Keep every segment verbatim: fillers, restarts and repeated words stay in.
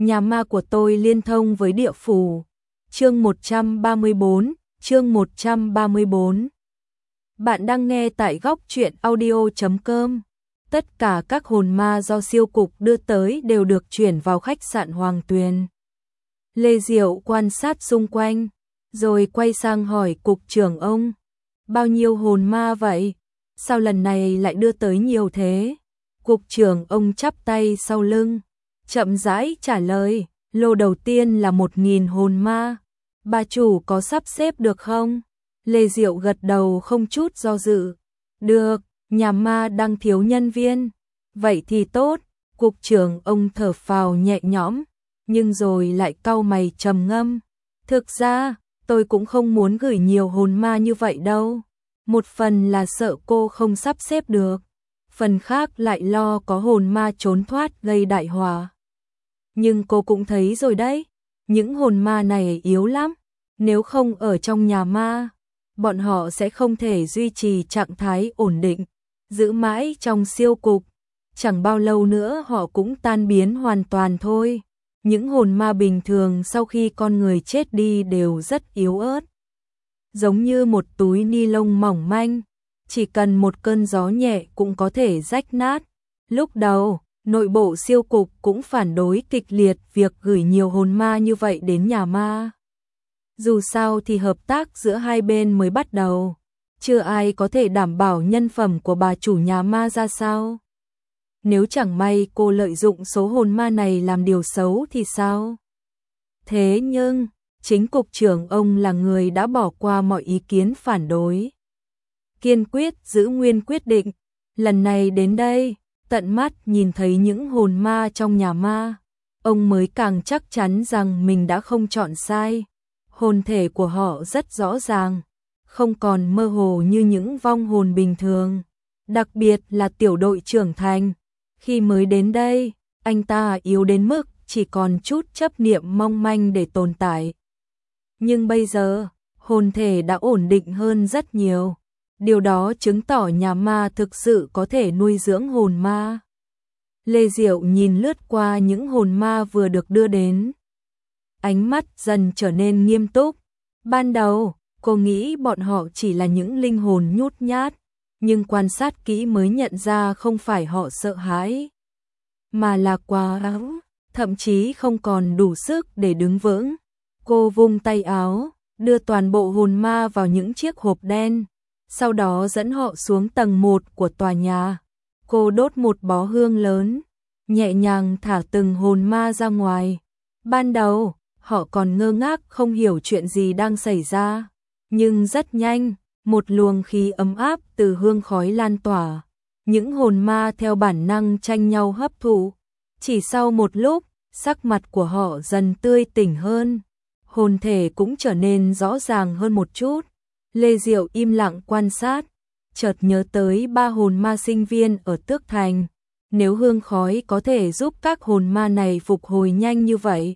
Nhà ma của tôi liên thông với địa phủ. Chương một trăm ba mươi bốn, chương một trăm ba mươi bốn. Bạn đang nghe tại góc truyện audio chấm com. Tất cả các hồn ma do siêu cục đưa tới đều được chuyển vào khách sạn Hoàng Tuyền. Lê Diệu quan sát xung quanh, rồi quay sang hỏi cục trưởng ông. Bao nhiêu hồn ma vậy? Sao lần này lại đưa tới nhiều thế? Cục trưởng ông chắp tay sau lưng, chậm rãi trả lời. Lô đầu tiên là một nghìn hồn ma. Bà chủ có sắp xếp được không? Lê Diệu gật đầu không chút do dự. Được, nhà ma đang thiếu nhân viên. Vậy thì tốt. Cục trưởng ông thở phào nhẹ nhõm, nhưng rồi lại cau mày trầm ngâm. Thực ra, tôi cũng không muốn gửi nhiều hồn ma như vậy đâu. Một phần là sợ cô không sắp xếp được, phần khác lại lo có hồn ma trốn thoát gây đại họa. Nhưng cô cũng thấy rồi đấy, những hồn ma này yếu lắm. Nếu không ở trong nhà ma, bọn họ sẽ không thể duy trì trạng thái ổn định, giữ mãi trong siêu cục. Chẳng bao lâu nữa họ cũng tan biến hoàn toàn thôi. Những hồn ma bình thường sau khi con người chết đi đều rất yếu ớt, giống như một túi ni lông mỏng manh, chỉ cần một cơn gió nhẹ cũng có thể rách nát. Lúc đầu, nội bộ siêu cục cũng phản đối kịch liệt việc gửi nhiều hồn ma như vậy đến nhà ma. Dù sao thì hợp tác giữa hai bên mới bắt đầu, chưa ai có thể đảm bảo nhân phẩm của bà chủ nhà ma ra sao. Nếu chẳng may cô lợi dụng số hồn ma này làm điều xấu thì sao? Thế nhưng, chính cục trưởng ông là người đã bỏ qua mọi ý kiến phản đối, kiên quyết giữ nguyên quyết định. Lần này đến đây, tận mắt nhìn thấy những hồn ma trong nhà ma, ông mới càng chắc chắn rằng mình đã không chọn sai. Hồn thể của họ rất rõ ràng, không còn mơ hồ như những vong hồn bình thường. Đặc biệt là tiểu đội trưởng Thành, khi mới đến đây, anh ta yếu đến mức chỉ còn chút chấp niệm mong manh để tồn tại. Nhưng bây giờ, hồn thể đã ổn định hơn rất nhiều. Điều đó chứng tỏ nhà ma thực sự có thể nuôi dưỡng hồn ma. Lê Diệu nhìn lướt qua những hồn ma vừa được đưa đến, ánh mắt dần trở nên nghiêm túc. Ban đầu, cô nghĩ bọn họ chỉ là những linh hồn nhút nhát, nhưng quan sát kỹ mới nhận ra không phải họ sợ hãi, mà là quá áo, thậm chí không còn đủ sức để đứng vững. Cô vung tay áo, đưa toàn bộ hồn ma vào những chiếc hộp đen, sau đó dẫn họ xuống tầng một của tòa nhà. Cô đốt một bó hương lớn, nhẹ nhàng thả từng hồn ma ra ngoài. Ban đầu, họ còn ngơ ngác không hiểu chuyện gì đang xảy ra, nhưng rất nhanh, một luồng khí ấm áp từ hương khói lan tỏa. Những hồn ma theo bản năng tranh nhau hấp thụ. Chỉ sau một lúc, sắc mặt của họ dần tươi tỉnh hơn, hồn thể cũng trở nên rõ ràng hơn một chút. Lê Diệu im lặng quan sát, chợt nhớ tới ba hồn ma sinh viên ở Tước Thành. Nếu hương khói có thể giúp các hồn ma này phục hồi nhanh như vậy,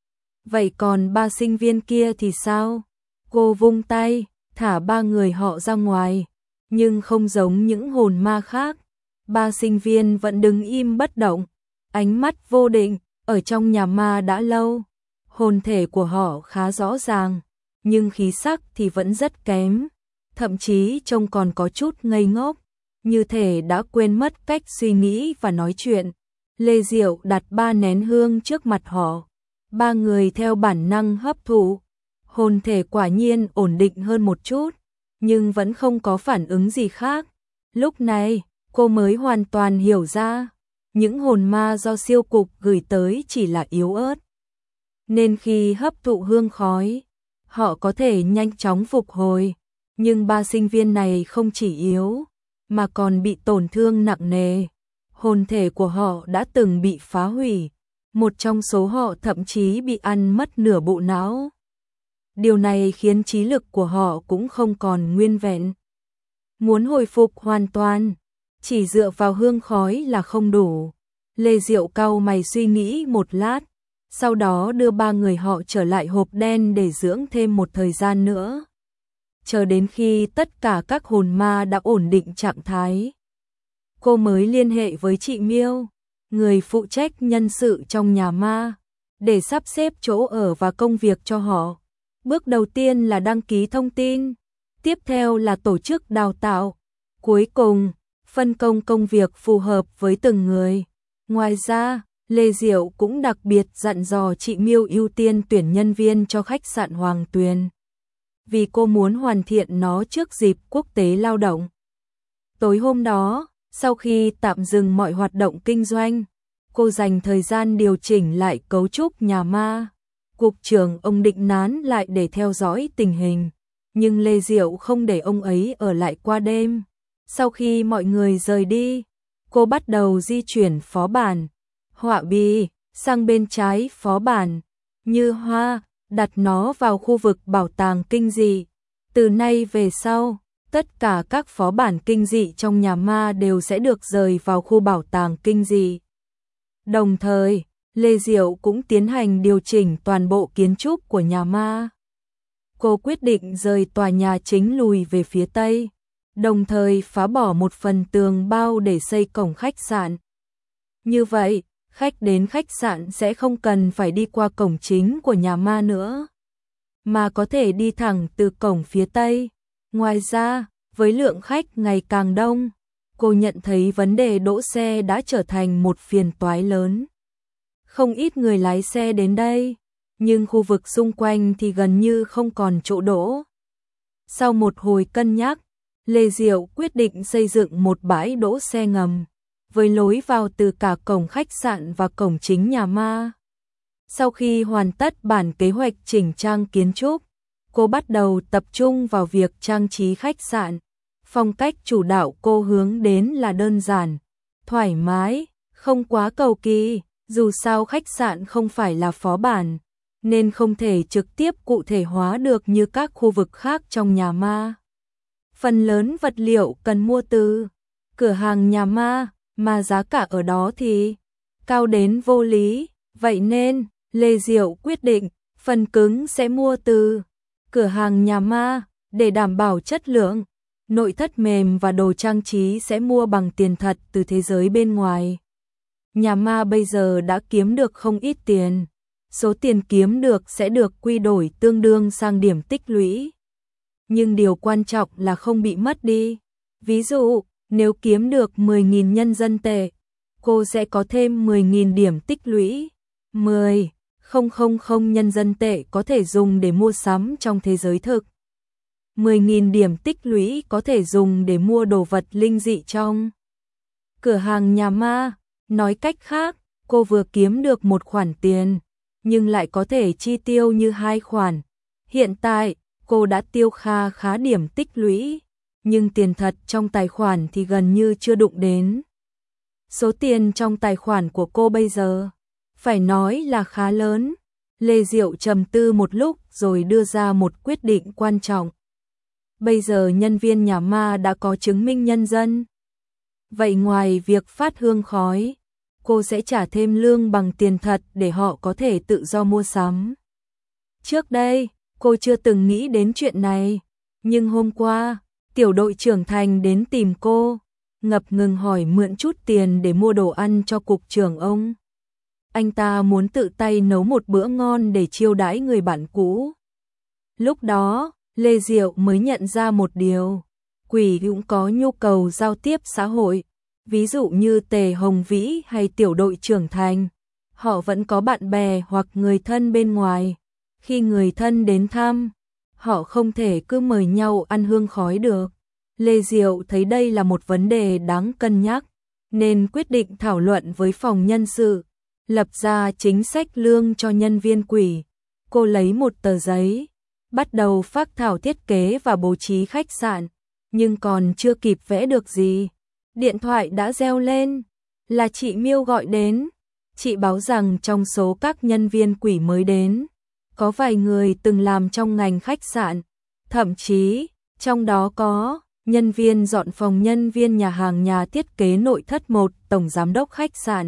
vậy còn ba sinh viên kia thì sao? Cô vung tay, thả ba người họ ra ngoài, nhưng không giống những hồn ma khác. Ba sinh viên vẫn đứng im bất động, ánh mắt vô định. Ở trong nhà ma đã lâu, hồn thể của họ khá rõ ràng, nhưng khí sắc thì vẫn rất kém, thậm chí trông còn có chút ngây ngốc, như thể đã quên mất cách suy nghĩ và nói chuyện. Lê Diệu đặt ba nén hương trước mặt họ, ba người theo bản năng hấp thụ. Hồn thể quả nhiên ổn định hơn một chút, nhưng vẫn không có phản ứng gì khác. Lúc này, cô mới hoàn toàn hiểu ra, những hồn ma do siêu cục gửi tới chỉ là yếu ớt, nên khi hấp thụ hương khói, họ có thể nhanh chóng phục hồi. Nhưng ba sinh viên này không chỉ yếu, mà còn bị tổn thương nặng nề. Hồn thể của họ đã từng bị phá hủy, một trong số họ thậm chí bị ăn mất nửa bộ não. Điều này khiến trí lực của họ cũng không còn nguyên vẹn. Muốn hồi phục hoàn toàn, chỉ dựa vào hương khói là không đủ. Lê Diệu cau mày suy nghĩ một lát, sau đó đưa ba người họ trở lại hộp đen để dưỡng thêm một thời gian nữa. Chờ đến khi tất cả các hồn ma đã ổn định trạng thái, cô mới liên hệ với chị Miêu, người phụ trách nhân sự trong nhà ma, để sắp xếp chỗ ở và công việc cho họ. Bước đầu tiên là đăng ký thông tin, tiếp theo là tổ chức đào tạo, cuối cùng, phân công công việc phù hợp với từng người. Ngoài ra, Lê Diệu cũng đặc biệt dặn dò chị Miêu ưu tiên tuyển nhân viên cho khách sạn Hoàng Tuyền, vì cô muốn hoàn thiện nó trước dịp quốc tế lao động. Tối hôm đó, sau khi tạm dừng mọi hoạt động kinh doanh, cô dành thời gian điều chỉnh lại cấu trúc nhà ma. Cục trưởng ông định nán lại để theo dõi tình hình, nhưng Lê Diệu không để ông ấy ở lại qua đêm. Sau khi mọi người rời đi, cô bắt đầu di chuyển phó bản, họa bi, sang bên trái phó bản, Như Hoa, đặt nó vào khu vực bảo tàng kinh dị. Từ nay về sau, tất cả các phó bản kinh dị trong nhà ma đều sẽ được rời vào khu bảo tàng kinh dị. Đồng thời, Lê Diệu cũng tiến hành điều chỉnh toàn bộ kiến trúc của nhà ma. Cô quyết định rời tòa nhà chính lùi về phía tây, đồng thời phá bỏ một phần tường bao để xây cổng khách sạn. Như vậy, khách đến khách sạn sẽ không cần phải đi qua cổng chính của nhà ma nữa, mà có thể đi thẳng từ cổng phía tây. Ngoài ra, với lượng khách ngày càng đông, cô nhận thấy vấn đề đỗ xe đã trở thành một phiền toái lớn. Không ít người lái xe đến đây, nhưng khu vực xung quanh thì gần như không còn chỗ đỗ. Sau một hồi cân nhắc, Lê Diệu quyết định xây dựng một bãi đỗ xe ngầm, với lối vào từ cả cổng khách sạn và cổng chính nhà ma. Sau khi hoàn tất bản kế hoạch chỉnh trang kiến trúc, cô bắt đầu tập trung vào việc trang trí khách sạn. Phong cách chủ đạo cô hướng đến là đơn giản, thoải mái, không quá cầu kỳ. Dù sao khách sạn không phải là phó bản, nên không thể trực tiếp cụ thể hóa được như các khu vực khác trong nhà ma. Phần lớn vật liệu cần mua từ cửa hàng nhà ma, mà giá cả ở đó thì cao đến vô lý. Vậy nên, Lê Diệu quyết định, phần cứng sẽ mua từ cửa hàng nhà ma, để đảm bảo chất lượng. Nội thất mềm và đồ trang trí sẽ mua bằng tiền thật từ thế giới bên ngoài. Nhà ma bây giờ đã kiếm được không ít tiền. Số tiền kiếm được sẽ được quy đổi tương đương sang điểm tích lũy. Nhưng điều quan trọng là không bị mất đi. Ví dụ, nếu kiếm được mười nghìn nhân dân tệ, cô sẽ có thêm mười nghìn điểm tích lũy. mười nghìn nhân dân tệ có thể dùng để mua sắm trong thế giới thực. mười nghìn điểm tích lũy có thể dùng để mua đồ vật linh dị trong cửa hàng nhà ma. Nói cách khác, cô vừa kiếm được một khoản tiền, nhưng lại có thể chi tiêu như hai khoản. Hiện tại, cô đã tiêu kha khá điểm tích lũy, nhưng tiền thật trong tài khoản thì gần như chưa đụng đến. Số tiền trong tài khoản của cô bây giờ, phải nói là khá lớn. Lê Diệu trầm tư một lúc rồi đưa ra một quyết định quan trọng. Bây giờ nhân viên nhà ma đã có chứng minh nhân dân. Vậy ngoài việc phát hương khói, cô sẽ trả thêm lương bằng tiền thật để họ có thể tự do mua sắm. Trước đây, cô chưa từng nghĩ đến chuyện này, nhưng hôm qua, tiểu đội trưởng Thành đến tìm cô, ngập ngừng hỏi mượn chút tiền để mua đồ ăn cho cục trưởng ông. Anh ta muốn tự tay nấu một bữa ngon để chiêu đãi người bạn cũ. Lúc đó, Lê Diệu mới nhận ra một điều, quỷ cũng có nhu cầu giao tiếp xã hội. Ví dụ như Tề Hồng Vĩ hay tiểu đội trưởng Thành, họ vẫn có bạn bè hoặc người thân bên ngoài. Khi người thân đến thăm, họ không thể cứ mời nhau ăn hương khói được. Lê Diệu thấy đây là một vấn đề đáng cân nhắc, nên quyết định thảo luận với phòng nhân sự, lập ra chính sách lương cho nhân viên quỷ. Cô lấy một tờ giấy, bắt đầu phác thảo thiết kế và bố trí khách sạn, nhưng còn chưa kịp vẽ được gì. Điện thoại đã reo lên, là chị Miêu gọi đến. Chị báo rằng trong số các nhân viên quỷ mới đến, có vài người từng làm trong ngành khách sạn, thậm chí trong đó có nhân viên dọn phòng, nhân viên nhà hàng, nhà thiết kế nội thất, một tổng giám đốc khách sạn.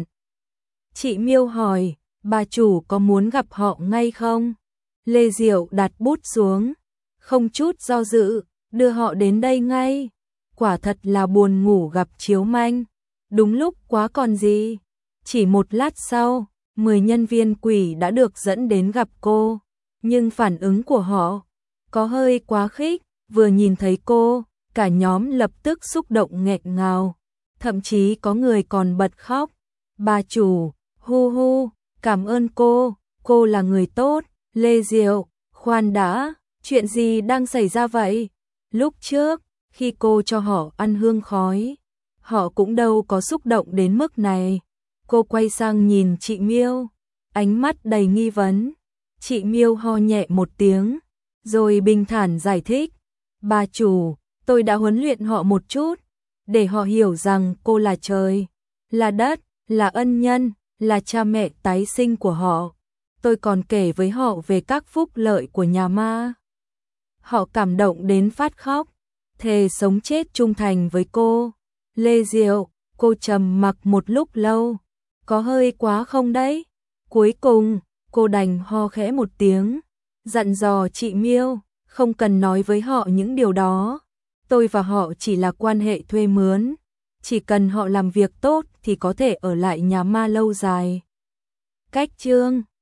Chị Miêu hỏi, bà chủ có muốn gặp họ ngay không? Lê Diệu đặt bút xuống, không chút do dự, đưa họ đến đây ngay. Quả thật là buồn ngủ gặp chiếu manh, đúng lúc quá còn gì. Chỉ một lát sau, mười nhân viên quỷ đã được dẫn đến gặp cô, nhưng phản ứng của họ có hơi quá khích, vừa nhìn thấy cô, cả nhóm lập tức xúc động nghẹn ngào, thậm chí có người còn bật khóc. Bà chủ, hu hu, cảm ơn cô, cô là người tốt. Lê Diệu, khoan đã, chuyện gì đang xảy ra vậy? Lúc trước, khi cô cho họ ăn hương khói, họ cũng đâu có xúc động đến mức này. Cô quay sang nhìn chị Miêu, ánh mắt đầy nghi vấn. Chị Miêu ho nhẹ một tiếng, rồi bình thản giải thích. Bà chủ, tôi đã huấn luyện họ một chút, để họ hiểu rằng cô là trời, là đất, là ân nhân, là cha mẹ tái sinh của họ. Tôi còn kể với họ về các phúc lợi của nhà ma. Họ cảm động đến phát khóc, thề sống chết trung thành với cô. Lê Diệu, cô trầm mặc một lúc lâu, có hơi quá không đấy? Cuối cùng, cô đành ho khẽ một tiếng, dặn dò chị Miêu, không cần nói với họ những điều đó. Tôi và họ chỉ là quan hệ thuê mướn, chỉ cần họ làm việc tốt thì có thể ở lại nhà ma lâu dài. Cách chương